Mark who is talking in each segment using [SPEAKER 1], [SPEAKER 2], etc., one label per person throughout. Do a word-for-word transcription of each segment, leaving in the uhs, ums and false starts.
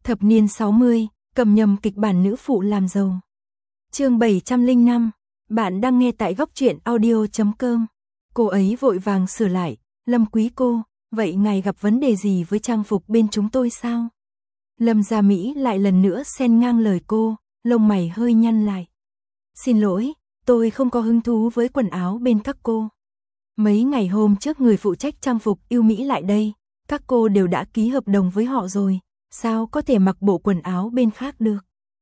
[SPEAKER 1] Thập niên sáu mươi, cầm nhầm kịch bản nữ phụ làm giàu. Chương bảy trăm lẻ năm, bạn đang nghe tại góc truyện audio chấm com. Cô ấy vội vàng sửa lại, Lâm quý cô, vậy ngài gặp vấn đề gì với trang phục bên chúng tôi sao? Lâm Gia Mỹ lại lần nữa xen ngang lời cô, lông mày hơi nhăn lại. Xin lỗi, tôi không có hứng thú với quần áo bên các cô. Mấy ngày hôm trước người phụ trách trang phục yêu Mỹ lại đây, các cô đều đã ký hợp đồng với họ rồi, sao có thể mặc bộ quần áo bên khác được?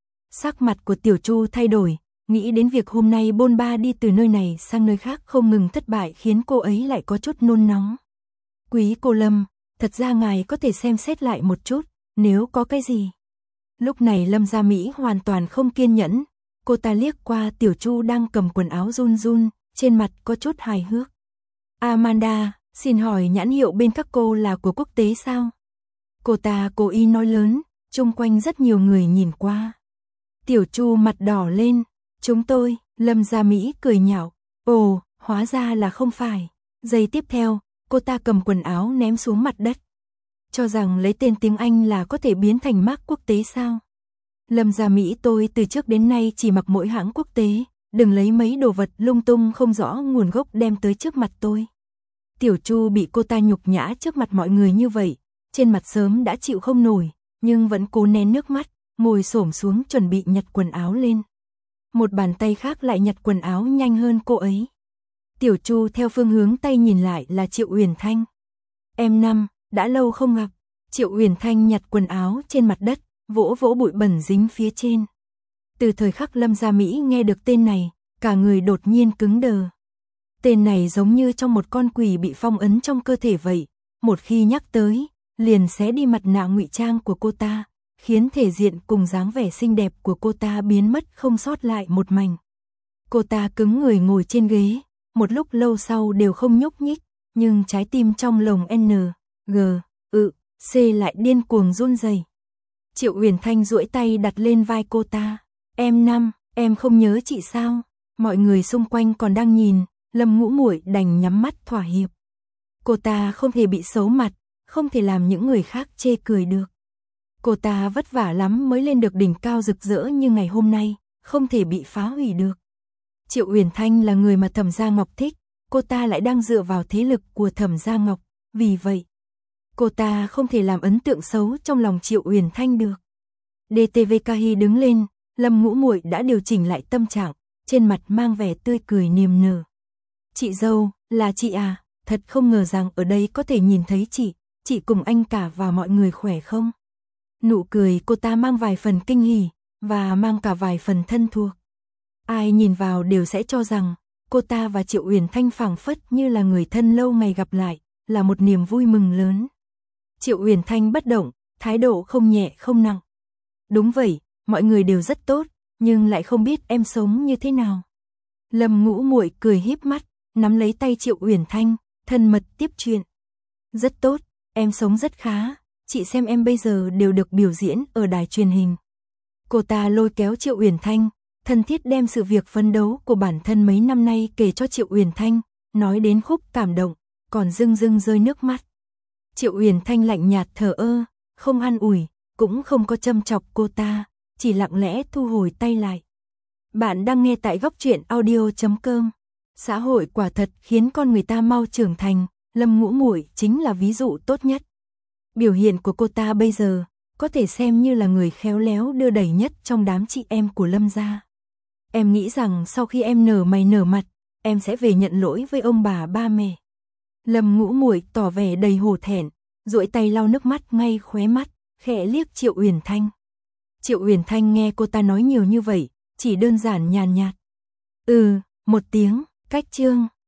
[SPEAKER 1] Sắc mặt của Tiểu Chu thay đổi, nghĩ đến việc hôm nay bôn ba đi từ nơi này sang nơi khác không ngừng thất bại khiến cô ấy lại có chút nôn nóng. Quý cô Lâm, thật ra ngài có thể xem xét lại một chút, nếu có cái gì. Lúc này Lâm Gia Mỹ hoàn toàn không kiên nhẫn, cô ta liếc qua Tiểu Chu đang cầm quần áo run run, trên mặt có chút hài hước. Amanda, xin hỏi nhãn hiệu bên các cô là của quốc tế sao? Cô ta cố ý nói lớn, chung quanh rất nhiều người nhìn qua. Tiểu Chu mặt đỏ lên, chúng tôi, Lâm Gia Mỹ cười nhạo, ồ, hóa ra là không phải. Giây tiếp theo, cô ta cầm quần áo ném xuống mặt đất. Cho rằng lấy tên tiếng Anh là có thể biến thành mác quốc tế sao? Lâm Gia Mỹ tôi từ trước đến nay chỉ mặc mỗi hãng quốc tế, đừng lấy mấy đồ vật lung tung không rõ nguồn gốc đem tới trước mặt tôi. Tiểu Chu bị cô ta nhục nhã trước mặt mọi người như vậy, trên mặt sớm đã chịu không nổi, nhưng vẫn cố nén nước mắt, ngồi xổm xuống chuẩn bị nhặt quần áo lên. Một bàn tay khác lại nhặt quần áo nhanh hơn cô ấy. Tiểu Chu theo phương hướng tay nhìn lại là Triệu Uyển Thanh. Em Năm, đã lâu không gặp. Triệu Uyển Thanh nhặt quần áo trên mặt đất, vỗ vỗ bụi bẩn dính phía trên. Từ thời khắc Lâm Gia Mỹ nghe được tên này, cả người đột nhiên cứng đờ. Tên này giống như trong một con quỷ bị phong ấn trong cơ thể vậy, một khi nhắc tới, liền xé đi mặt nạ ngụy trang của cô ta, khiến thể diện cùng dáng vẻ xinh đẹp của cô ta biến mất không sót lại một mảnh. Cô ta cứng người ngồi trên ghế, một lúc lâu sau đều không nhúc nhích, nhưng trái tim trong lồng N, G, ự, C lại điên cuồng run rẩy. Triệu Uyển Thanh duỗi tay đặt lên vai cô ta. Em Năm, em không nhớ chị sao? Mọi người xung quanh còn đang nhìn, Lâm Ngũ Muội đành nhắm mắt thỏa hiệp. Cô ta không thể bị xấu mặt, không thể làm những người khác chê cười được. Cô ta vất vả lắm mới lên được đỉnh cao rực rỡ như ngày hôm nay, không thể bị phá hủy được. Triệu Uyển Thanh là người mà Thẩm Gia Ngọc thích, cô ta lại đang dựa vào thế lực của Thẩm Gia Ngọc, vì vậy, cô ta không thể làm ấn tượng xấu trong lòng Triệu Uyển Thanh được. đê tê vê ca hi đứng lên, Lâm Ngũ Muội đã điều chỉnh lại tâm trạng, trên mặt mang vẻ tươi cười niềm nở. Chị dâu, là chị à, thật không ngờ rằng ở đây có thể nhìn thấy chị, chị cùng anh cả và mọi người khỏe không? Nụ cười cô ta mang vài phần kinh hỉ, và mang cả vài phần thân thuộc. Ai nhìn vào đều sẽ cho rằng, cô ta và Triệu Uyển Thanh phảng phất như là người thân lâu ngày gặp lại, là một niềm vui mừng lớn. Triệu Uyển Thanh bất động, thái độ không nhẹ không nặng. Đúng vậy, mọi người đều rất tốt, nhưng lại không biết em sống như thế nào. Lâm Ngũ Muội cười híp mắt, nắm lấy tay Triệu Uyển Thanh, thân mật tiếp chuyện. Rất tốt, em sống rất khá, chị xem em bây giờ đều được biểu diễn ở đài truyền hình. Cô ta lôi kéo Triệu Uyển Thanh, thân thiết đem sự việc phấn đấu của bản thân mấy năm nay kể cho Triệu Uyển Thanh, nói đến khúc cảm động, còn rưng rưng rơi nước mắt. Triệu Uyển Thanh lạnh nhạt thờ ơ, không an ủi, cũng không có châm chọc cô ta, chỉ lặng lẽ thu hồi tay lại. Bạn đang nghe tại góc truyện audio chấm com. Xã hội quả thật khiến con người ta mau trưởng thành, Lâm Ngũ Muội chính là ví dụ tốt nhất. Biểu hiện của cô ta bây giờ, có thể xem như là người khéo léo đưa đẩy nhất trong đám chị em của Lâm gia. Em nghĩ rằng sau khi em nở mày nở mặt, em sẽ về nhận lỗi với ông bà ba mẹ. Lâm Ngũ Muội tỏ vẻ đầy hổ thẹn, duỗi tay lau nước mắt ngay khóe mắt, khẽ liếc Triệu Uyển Thanh. Triệu Uyển Thanh nghe cô ta nói nhiều như vậy, chỉ đơn giản nhàn nhạt. Ừ, một tiếng, cách chương.